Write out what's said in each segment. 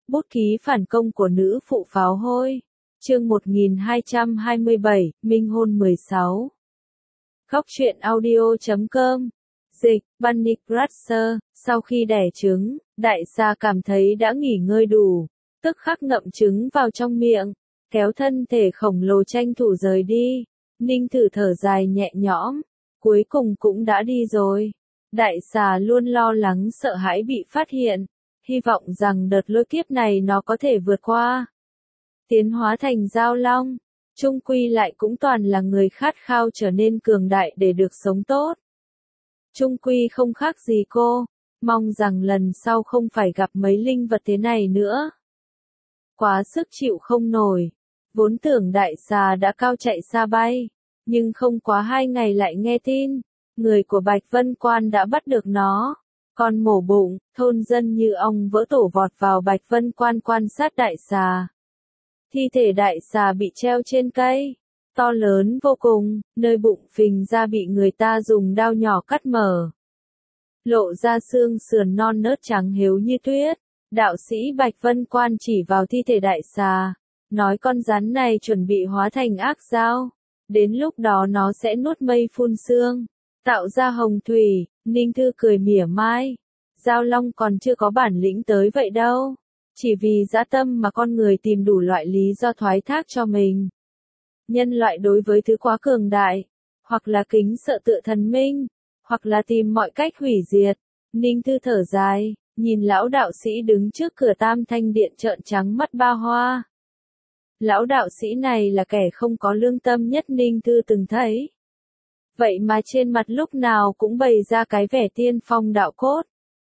Bút ký phản công của nữ phụ pháo hôi. Chương 1227, Minh hôn 16. Góc truyện audio.com. Dịch, Bunny Crusher. Sau khi đẻ trứng, đại gia cảm thấy đã nghỉ ngơi đủ, tức khắc ngậm trứng vào trong miệng, kéo thân thể khổng lồ tranh thủ rời đi. Ninh Thử thở dài nhẹ nhõm, cuối cùng cũng đã đi rồi. Đại xà luôn lo lắng sợ hãi bị phát hiện, hy vọng rằng đợt lôi kiếp này nó có thể vượt qua. Tiến hóa thành Giao Long, chung quy lại cũng toàn là người khát khao trở nên cường đại để được sống tốt. Chung quy không khác gì cô, mong rằng lần sau không phải gặp mấy linh vật thế này nữa. Quá sức chịu không nổi, vốn tưởng đại xà đã cao chạy xa bay, nhưng không quá 2 ngày lại nghe tin, người của Bạch Vân Quan đã bắt được nó. Còn mổ bụng, thôn dân như ong vỡ tổ vọt vào Bạch Vân Quan quan sát đại xà. Thi thể đại xà bị treo trên cây, to lớn vô cùng, nơi bụng phình ra bị người ta dùng dao nhỏ cắt mở. Lộ ra xương sườn non nớt trắng hiếu như tuyết. Đạo sĩ Bạch Vân Quan chỉ vào thi thể đại xà, nói con rắn này chuẩn bị hóa thành ác dao. Đến lúc đó nó sẽ nuốt mây phun sương, tạo ra hồng thủy. Ninh Thư cười mỉa mai. Giao Long còn chưa có bản lĩnh tới vậy đâu. Chỉ vì dã tâm mà con người tìm đủ loại lý do thoái thác cho mình. Nhân loại đối với thứ quá cường đại, hoặc là kính sợ tựa thần minh, hoặc là tìm mọi cách hủy diệt. Ninh Thư thở dài, nhìn lão đạo sĩ đứng trước cửa Tam Thanh Điện trợn trắng mắt ba hoa. Lão đạo sĩ này là kẻ không có lương tâm nhất Ninh Thư từng thấy. Vậy mà trên mặt lúc nào cũng bày ra cái vẻ tiên phong đạo cốt.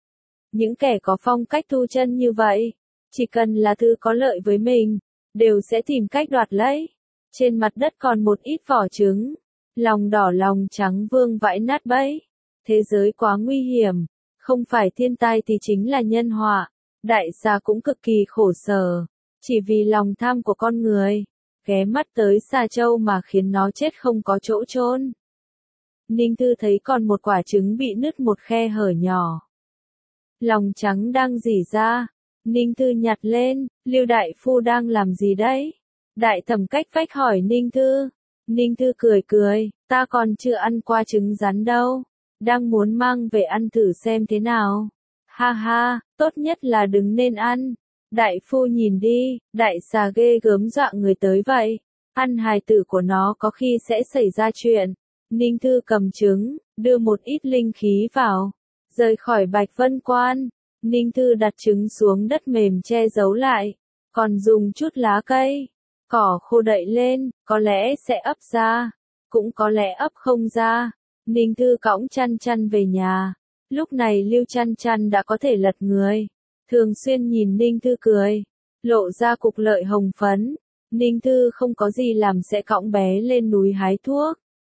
Những kẻ có phong cách thu chân như vậy, chỉ cần là thứ có lợi với mình, đều sẽ tìm cách đoạt lấy. Trên mặt đất còn một ít vỏ trứng, lòng đỏ lòng trắng vương vãi nát bấy. Thế giới quá nguy hiểm, không phải thiên tai thì chính là nhân họa. Đại xà cũng cực kỳ khổ sở, chỉ vì lòng tham của con người, ghé mắt tới xà châu mà khiến nó chết không có chỗ chôn. Ninh Thư thấy còn một quả trứng bị nứt một khe hở nhỏ. Lòng trắng đang rỉ ra. Ninh Thư nhặt lên, Lưu đại phu đang làm gì đấy? Đại thẩm cách vách hỏi Ninh Thư. Ninh Thư cười cười, ta còn chưa ăn qua trứng rắn đâu. Đang muốn mang về ăn thử xem thế nào. Ha ha, tốt nhất là đừng nên ăn. Đại phu nhìn đi, đại xà ghê gớm dọa người tới vậy. Ăn hài tử của nó có khi sẽ xảy ra chuyện. Ninh Thư cầm trứng, đưa một ít linh khí vào. Rời khỏi Bạch Vân Quan, Ninh Thư đặt trứng xuống đất mềm che giấu lại. Còn dùng chút lá cây, cỏ khô đậy lên, có lẽ sẽ ấp ra. Cũng có lẽ ấp không ra. Ninh Thư cõng chăn chăn về nhà. Lúc này Lưu Chăn Chăn đã có thể lật người. Thường xuyên nhìn Ninh Thư cười, lộ ra cục lợi hồng phấn. Ninh Thư không có gì làm sẽ cõng bé lên núi hái thuốc.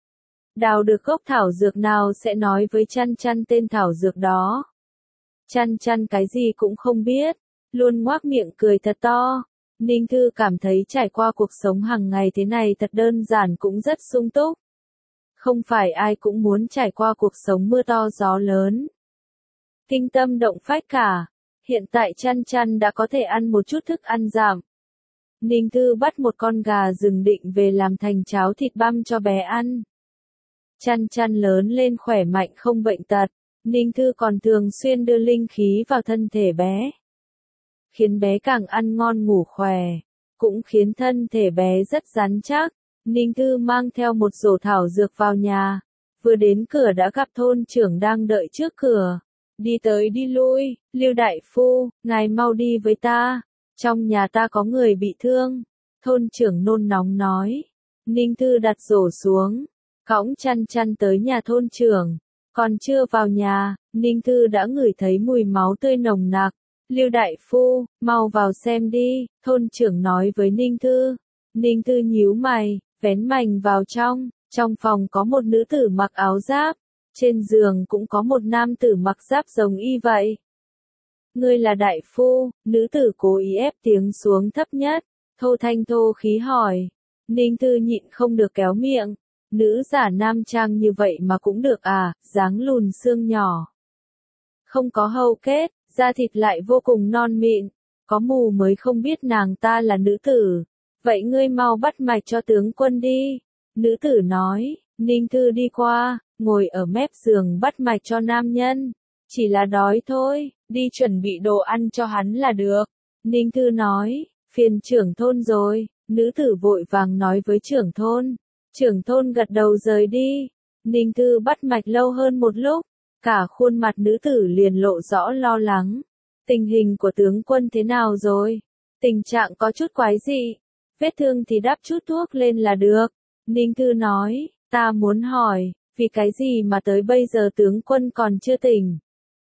Đào được gốc thảo dược nào sẽ nói với Chăn Chăn tên thảo dược đó. Chăn Chăn cái gì cũng không biết, luôn ngoác miệng cười thật to. Ninh Thư cảm thấy trải qua cuộc sống hàng ngày thế này thật đơn giản cũng rất sung túc. Không phải ai cũng muốn trải qua cuộc sống mưa to gió lớn, kinh tâm động phách cả. Hiện tại Chăn Chăn đã có thể ăn một chút thức ăn giảm. Ninh Thư bắt một con gà rừng định về làm thành cháo thịt băm cho bé ăn. Chăn Chăn lớn lên khỏe mạnh không bệnh tật. Ninh Thư còn thường xuyên đưa linh khí vào thân thể bé, khiến bé càng ăn ngon ngủ khỏe, cũng khiến thân thể bé rất rắn chắc. Ninh Thư mang theo một rổ thảo dược vào nhà, vừa đến cửa đã gặp thôn trưởng đang đợi trước cửa. Đi tới đi lui, Lưu đại phu, ngài mau đi với ta, trong nhà ta có người bị thương. Thôn trưởng nôn nóng nói. Ninh Thư đặt rổ xuống, cõng Chăn Chăn tới nhà thôn trưởng. Còn chưa vào nhà, Ninh Thư đã ngửi thấy mùi máu tươi nồng nặc. Lưu đại phu, mau vào xem đi, thôn trưởng nói với Ninh Thư. Ninh Thư nhíu mày, vén mành vào trong phòng có một nữ tử mặc áo giáp, trên giường cũng có một nam tử mặc giáp giống y vậy. Ngươi là đại phu, nữ tử cố ý ép tiếng xuống thấp nhất, thô thanh thô khí hỏi. Ninh Thư nhịn không được kéo miệng, nữ giả nam trang như vậy mà cũng được à, dáng lùn xương nhỏ. Không có hầu kết, da thịt lại vô cùng non mịn, có mù mới không biết nàng ta là nữ tử. Vậy ngươi mau bắt mạch cho tướng quân đi. Nữ tử nói, Ninh Thư đi qua, ngồi ở mép giường bắt mạch cho nam nhân. Chỉ là đói thôi, đi chuẩn bị đồ ăn cho hắn là được. Ninh Thư nói, phiền trưởng thôn rồi. Nữ tử vội vàng nói với trưởng thôn. Trưởng thôn gật đầu rời đi. Ninh Thư bắt mạch lâu hơn một lúc. Cả khuôn mặt nữ tử liền lộ rõ lo lắng. Tình hình của tướng quân thế nào rồi? Tình trạng có chút quái dị. Vết thương thì đắp chút thuốc lên là được. Ninh Thư nói, ta muốn hỏi, vì cái gì mà tới bây giờ tướng quân còn chưa tỉnh?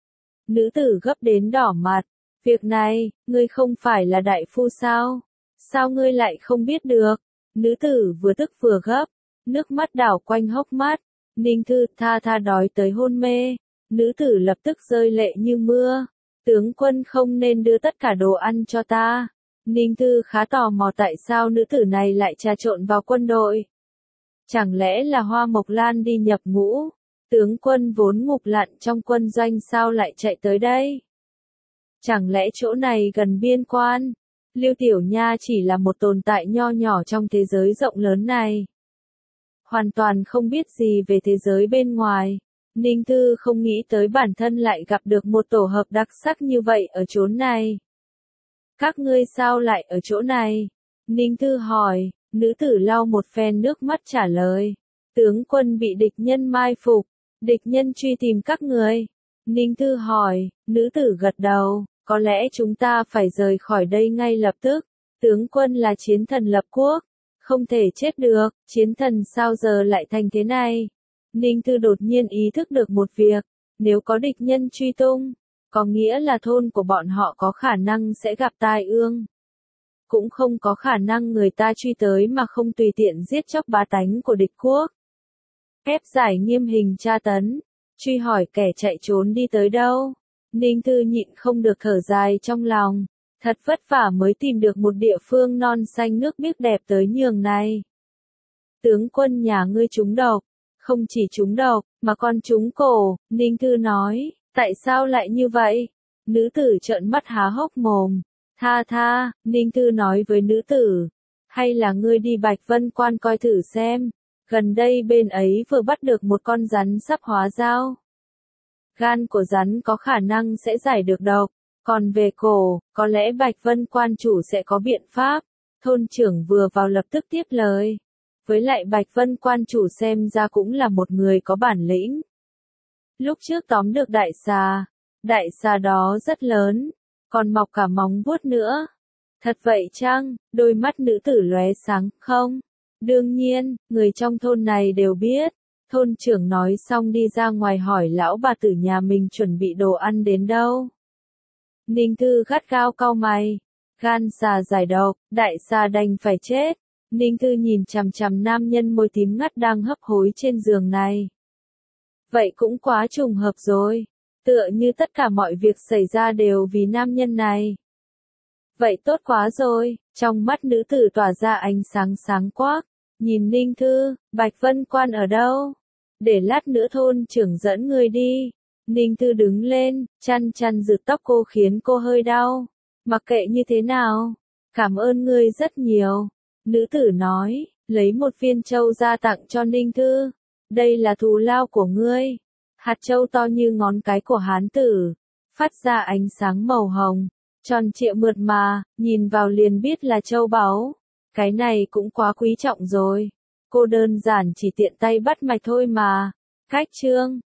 Nữ tử gấp đến đỏ mặt. Việc này, ngươi không phải là đại phu sao? Sao ngươi lại không biết được? Nữ tử vừa tức vừa gấp, nước mắt đảo quanh hốc mắt. Ninh Thư tha đói tới hôn mê. Nữ tử lập tức rơi lệ như mưa. Tướng quân không nên đưa tất cả đồ ăn cho ta. Ninh Thư khá tò mò tại sao nữ tử này lại trà trộn vào quân đội. Chẳng lẽ là Hoa Mộc Lan đi nhập ngũ? Tướng quân vốn ngục lặn trong quân doanh sao lại chạy tới đây? Chẳng lẽ chỗ này gần biên quan? Lưu Tiểu Nha chỉ là một tồn tại nho nhỏ trong thế giới rộng lớn này. Hoàn toàn không biết gì về thế giới bên ngoài. Ninh Thư không nghĩ tới bản thân lại gặp được một tổ hợp đặc sắc như vậy ở chốn này. Các ngươi sao lại ở chỗ này? Ninh Thư hỏi, nữ tử lau một phen nước mắt trả lời. Tướng quân bị địch nhân mai phục, địch nhân truy tìm các người. Ninh Thư hỏi, nữ tử gật đầu, có lẽ chúng ta phải rời khỏi đây ngay lập tức. Tướng quân là chiến thần lập quốc, không thể chết được, chiến thần sao giờ lại thành thế này? Ninh Thư đột nhiên ý thức được một việc, nếu có địch nhân truy tung, có nghĩa là thôn của bọn họ có khả năng sẽ gặp tai ương. Cũng không có khả năng người ta truy tới mà không tùy tiện giết chóc bá tánh của địch quốc. Ép giải nghiêm hình tra tấn, truy hỏi kẻ chạy trốn đi tới đâu. Ninh Thư nhịn không được thở dài trong lòng, thật vất vả mới tìm được một địa phương non xanh nước biếc đẹp tới nhường này. Tướng quân nhà ngươi trúng độc, không chỉ trúng độc, mà còn trúng cổ, Ninh Thư nói, tại sao lại như vậy? Nữ tử trợn mắt há hốc mồm, tha, Ninh Thư nói với nữ tử, hay là ngươi đi Bạch Vân Quan coi thử xem, gần đây bên ấy vừa bắt được một con rắn sắp hóa dao. Gan của rắn có khả năng sẽ giải được độc, còn về cổ, có lẽ Bạch Vân Quan chủ sẽ có biện pháp. Thôn trưởng vừa vào lập tức tiếp lời. Với lại Bạch Vân Quan chủ xem ra cũng là một người có bản lĩnh. Lúc trước tóm được đại xà đó rất lớn, còn mọc cả móng vuốt nữa. Thật vậy chăng? Đôi mắt nữ tử lóe sáng, không? Đương nhiên, người trong thôn này đều biết. Thôn trưởng nói xong đi ra ngoài hỏi lão bà tử nhà mình chuẩn bị đồ ăn đến đâu. Ninh Thư gắt gao cau mày. Gan xà giải độc, đại xà đành phải chết. Ninh Thư nhìn chằm chằm nam nhân môi tím ngắt đang hấp hối trên giường này. Vậy cũng quá trùng hợp rồi. Tựa như tất cả mọi việc xảy ra đều vì nam nhân này. Vậy tốt quá rồi, trong mắt nữ tử tỏa ra ánh sáng sáng quắc. Nhìn Ninh Thư, Bạch Vân Quan ở đâu? Để lát nữa thôn trưởng dẫn người đi. Ninh Thư đứng lên, chăn rực tóc cô khiến cô hơi đau. Mặc kệ như thế nào, cảm ơn ngươi rất nhiều. Nữ tử nói, lấy một viên châu ra tặng cho Ninh Thư. Đây là thù lao của ngươi. Hạt châu to như ngón cái của hán tử, phát ra ánh sáng màu hồng, tròn trịa mượt mà, nhìn vào liền biết là châu báu. Cái này cũng quá quý trọng rồi. Cô đơn giản chỉ tiện tay bắt mạch thôi mà. Cách chương